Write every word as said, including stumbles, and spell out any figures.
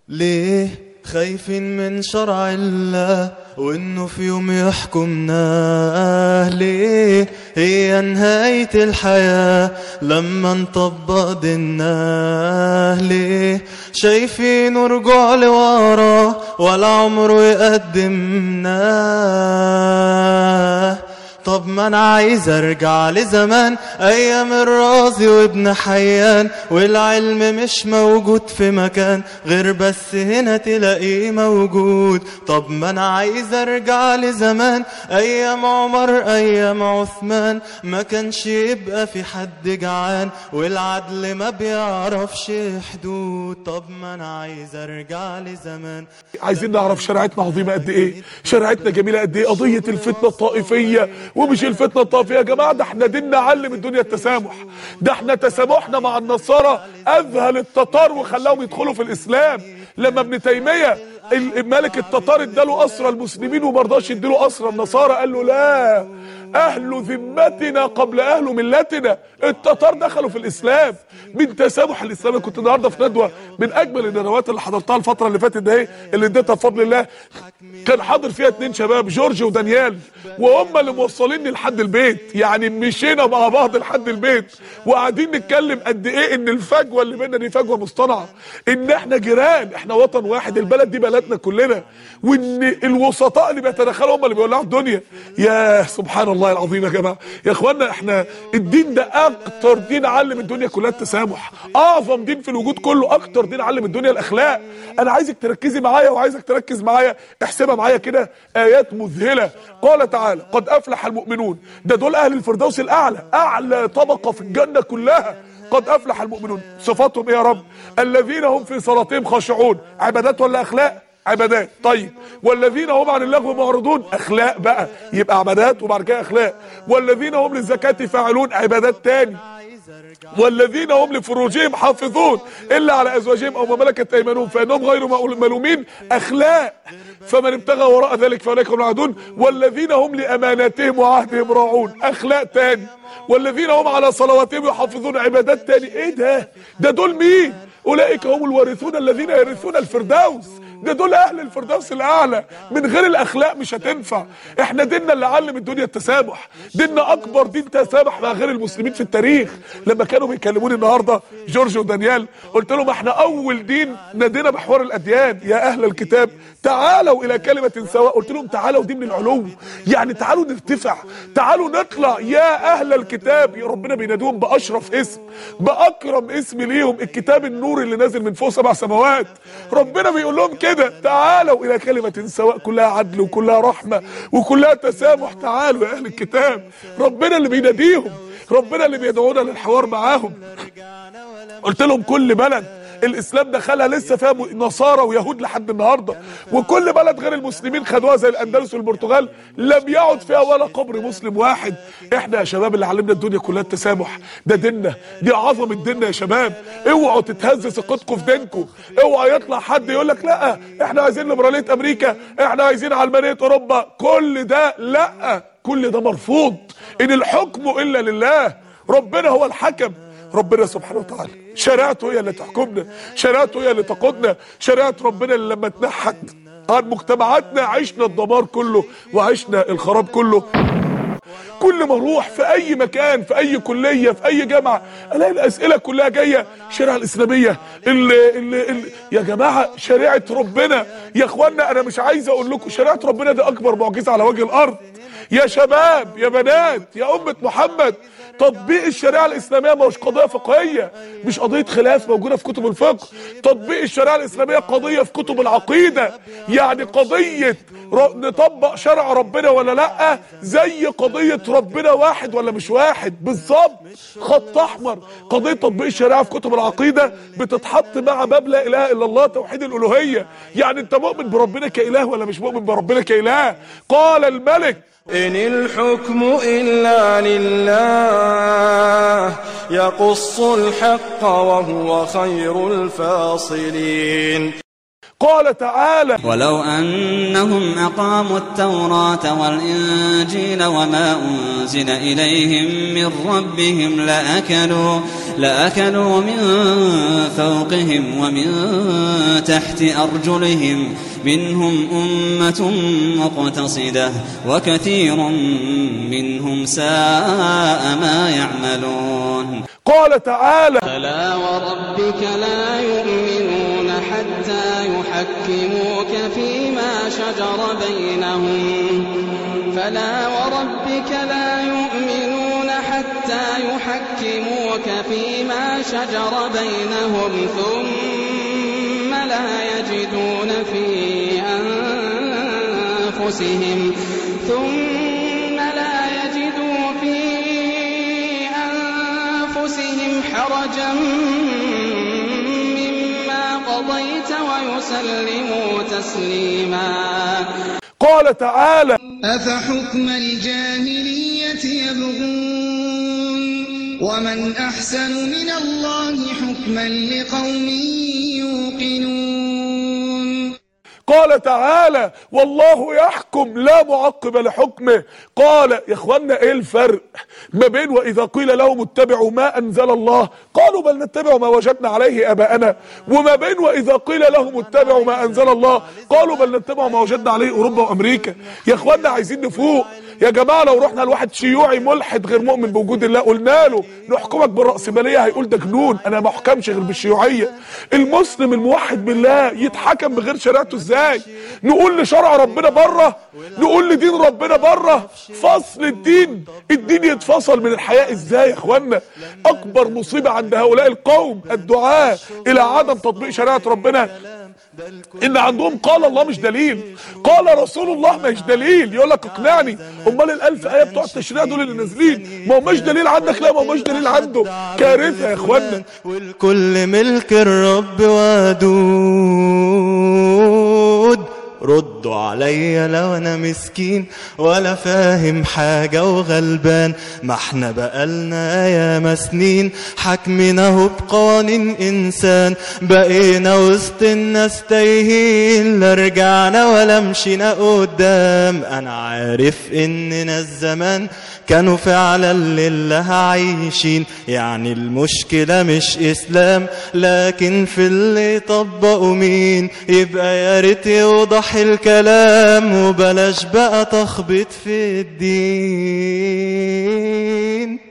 ليه خايفين من شرع الله وإنه في يوم يحكمنا؟ ليه هي نهاية الحياة لما نطبق ديننا؟ ليه شايفين رجوع لورا ولا عمره يقدمنا؟ طب ما انا عايز ارجع لزمان ايام الرازي وابن حيان، والعلم مش موجود في مكان غير بس هنا تلاقيه موجود. طب ما انا عايز ارجع لزمان ايام عمر ايام عثمان، ما كانش يبقى في حد جعان والعدل ما بيعرفش حدود. طب ما انا عايز ارجع لزمان. عايزين نعرف شريعتنا عظيمه قد ايه، شريعتنا جميله قد ايه. قضيه الفتنه الطائفيه ومش الفتنه الطائفيه يا جماعه، ده احنا ديننا علم الدنيا التسامح. ده احنا تسامحنا مع النصارى اذهل التتار وخلاهم يدخلوا في الاسلام. لما ابن تيميه الملك التتار اداله اسرى المسلمين وما رضاش يديله اسرى النصارى، قال له لا، اهل ذمتنا قبل اهل ملتنا. التتار دخلوا في الاسلام من تسامح الاسلام. كنت النهارده في ندوه من اجمل الندوات اللي حضرتها الفتره اللي فاتت ده، اللي اديتها بفضل الله. كان حاضر فيها اتنين شباب، جورج ودانيال، وهم اللي موصليني لحد البيت. يعني مشينا مع بعض لحد البيت وقاعدين نتكلم قد ايه ان الفجوه اللي بيننا دي فجوه مصطنعه، ان احنا جيران، احنا وطن واحد، البلد دي بلدنا كلنا، وان الوسطاء اللي بيتدخلوا هم اللي بيولعوا الدنيا. يا سبحان الله العظيم يا جماعه. يا اخوانا احنا الدين ده اكتر دين علم الدنيا كلها التسامح، اعظم دين في الوجود كله، اكتر دين علم الدنيا الاخلاق. انا عايزك تركزي معايا وعايزك تركز معايا، احسبها معايا كده ايات مذهله. قال تعالى قد افلح المؤمنون، ده دول اهل الفردوس الاعلى، اعلى طبقه في الجنه كلها. قد افلح المؤمنون، صفاتهم ايه يا رب؟ الذين هم في صلاتهم خاشعون. عبادات ولا اخلاق؟ عبادات. طيب والذين هم عن اللغو معرضون، اخلاق بقى، يبقى عبادات وبعد كده اخلاق. والذين هم للزكاة فاعلون، عبادات تاني. والذين هم لفروجهم حافظون الا على ازواجهم او ما ملكت ايمانهم فانهم غير ملومين، اخلاق. فمن ابتغى وراء ذلك فاولئك هم العادون. والذين هم لاماناتهم وعهدهم راعون، اخلاق تاني. والذين هم على صلواتهم يحافظون، عبادات تاني. ايه ده؟ ده دول مين؟ اولئك هم الوارثون الذين يرثون الفردوس. ده دول اهل الفردوس الاعلى. من غير الاخلاق مش هتنفع. احنا ديننا اللي علم الدنيا التسامح، ديننا اكبر دين تسامح مع غير المسلمين في التاريخ. لما كانوا بيكلموني النهارده جورج ودانيال، قلت لهم احنا اول دين نادينا بحوار الاديان، يا اهل الكتاب تعالوا الى كلمه سواء. قلت لهم تعالوا دي من العلو، يعني تعالوا نرتفع، تعالوا نطلع. يا اهل الكتاب، يا ربنا بينادوهم باشرف اسم، باكرم اسم ليهم، الكتاب النور اللي نازل من فوق سبع سماوات. ربنا بيقول لهم كده تعالوا الى كلمه سواء كلها عدل وكلها رحمه وكلها تسامح. تعالوا يا اهل الكتاب، ربنا اللي بيناديهم، ربنا اللي بيدعونا للحوار معاهم. قلت لهم كل بلد الاسلام دخلها لسه فيها نصارى ويهود لحد النهارده، وكل بلد غير المسلمين خدوها زي الاندلس والبرتغال لم يعد فيها ولا قبر مسلم واحد. احنا يا شباب اللي علمنا الدنيا كلها التسامح، ده ديننا، دي عظمه ديننا يا شباب. اوعوا تتهز ثقتكم في دينكم، اوعى يطلع حد يقول لك لا احنا عايزين ليبراليه امريكا، احنا عايزين علمانيه اوروبا. كل ده لا، كل ده مرفوض. ان الحكم الا لله، ربنا هو الحكم. ربنا سبحانه وتعالى شريعته هي اللي تحكمنا، شريعته هي اللي تقودنا. شريعه ربنا اللي لما اتنحت عن مجتمعاتنا عشنا الدمار كله وعشنا الخراب كله. كل ما اروح في اي مكان، في اي كليه، في اي جامعه، الاقي الاسئله كلها جايه الشريعه الاسلاميه. اللي اللي اللي يا جماعه شريعه ربنا يا اخوانا، انا مش عايز اقول لكم شريعه ربنا دي اكبر معجزه على وجه الارض. يا شباب يا بنات يا امه محمد، تطبيق الشريعه الاسلاميه مش قضيه فقهيه، مش قضيه خلاف موجوده في كتب الفقه. تطبيق الشريعه الاسلاميه قضيه في كتب العقيده، يعني قضيه نطبق شرع ربنا ولا لا، زي قضيه ربنا واحد ولا مش واحد بالظبط، خط احمر. قضيه تطبيق الشريعه في كتب العقيده بتتحط مع باب لا اله الا الله، توحيد الالوهيه. يعني انت مؤمن بربنا كاله ولا مش مؤمن بربنا كاله؟ قال الملك إن الحكم إلا لله يقص الحق وهو خير الفاصلين. قال تعالى ولو أنهم أقاموا التوراة والإنجيل وما أنزل إليهم من ربهم لأكلوا لأكلوا من فوقهم ومن تحت أرجلهم منهم أمة مقتصدة وكثير منهم ساء ما يعملون. قال تعالى: فلا وربك لا يؤمنون حتى يحكموك فيما شجر بينهم فلا وربك لا يؤمنون حتى يحكموك فيما شجر بينهم ثم لا يجدون في أنفسهم ثم لا يجدوا في أنفسهم حرجا مما قضيت ويسلموا تسليما. قال تعالى: أفحكم الجاهلية يبغون ومن أحسن من الله حكما لقوم يوقنون. قال تعالى: والله يحكم لا معقب لحكمه. قال يا اخوانا ايه الفرق ما بين واذا قيل لهم اتبعوا ما انزل الله قالوا بل نتبع ما وجدنا عليه اباءنا، وما بين واذا قيل لهم اتبعوا ما انزل الله قالوا بل نتبع ما وجدنا عليه اوروبا وامريكا؟ يا اخوانا عايزين نفوق يا جماعه. لو رحنا لواحد شيوعي ملحد غير مؤمن بوجود الله قلنا له نحكمك بالرأسمالية هيقول ده جنون، انا ما احكمش غير بالشيوعيه. المسلم الموحد بالله يتحكم بغير شريعته ازاي؟ نقول لشرع ربنا بره، نقول لدين ربنا بره. فصل الدين، الدين يتفصل من الحياة ازاي يا اخوانا؟ اكبر مصيبة عند هؤلاء القوم الدعاة الى عدم تطبيق شريعة ربنا ان عندهم قال الله مش دليل، قال رسول الله مش دليل. يقول لك اقنعني، امال الالف ايه بتوع التشريع دول اللي نازلين ما هماش دليل عندك؟ لا ما هماش دليل عنده. كارثه يا اخوانا. والكل ملك الرب ودود، ردوا عليا لو انا مسكين ولا فاهم حاجة وغلبان. ما احنا بقالنا ياما سنين حاكمنا هو بقوانين انسان، بقينا وسط الناس تايهين لا رجعنا ولا مشينا قدام. انا عارف اننا الزمان كانوا فعلا لله عايشين، يعني المشكلة مش اسلام لكن في اللي طبقوا مين. يبقى يا ريت يوضح الكلام وبلاش بقى تخبط في الدين.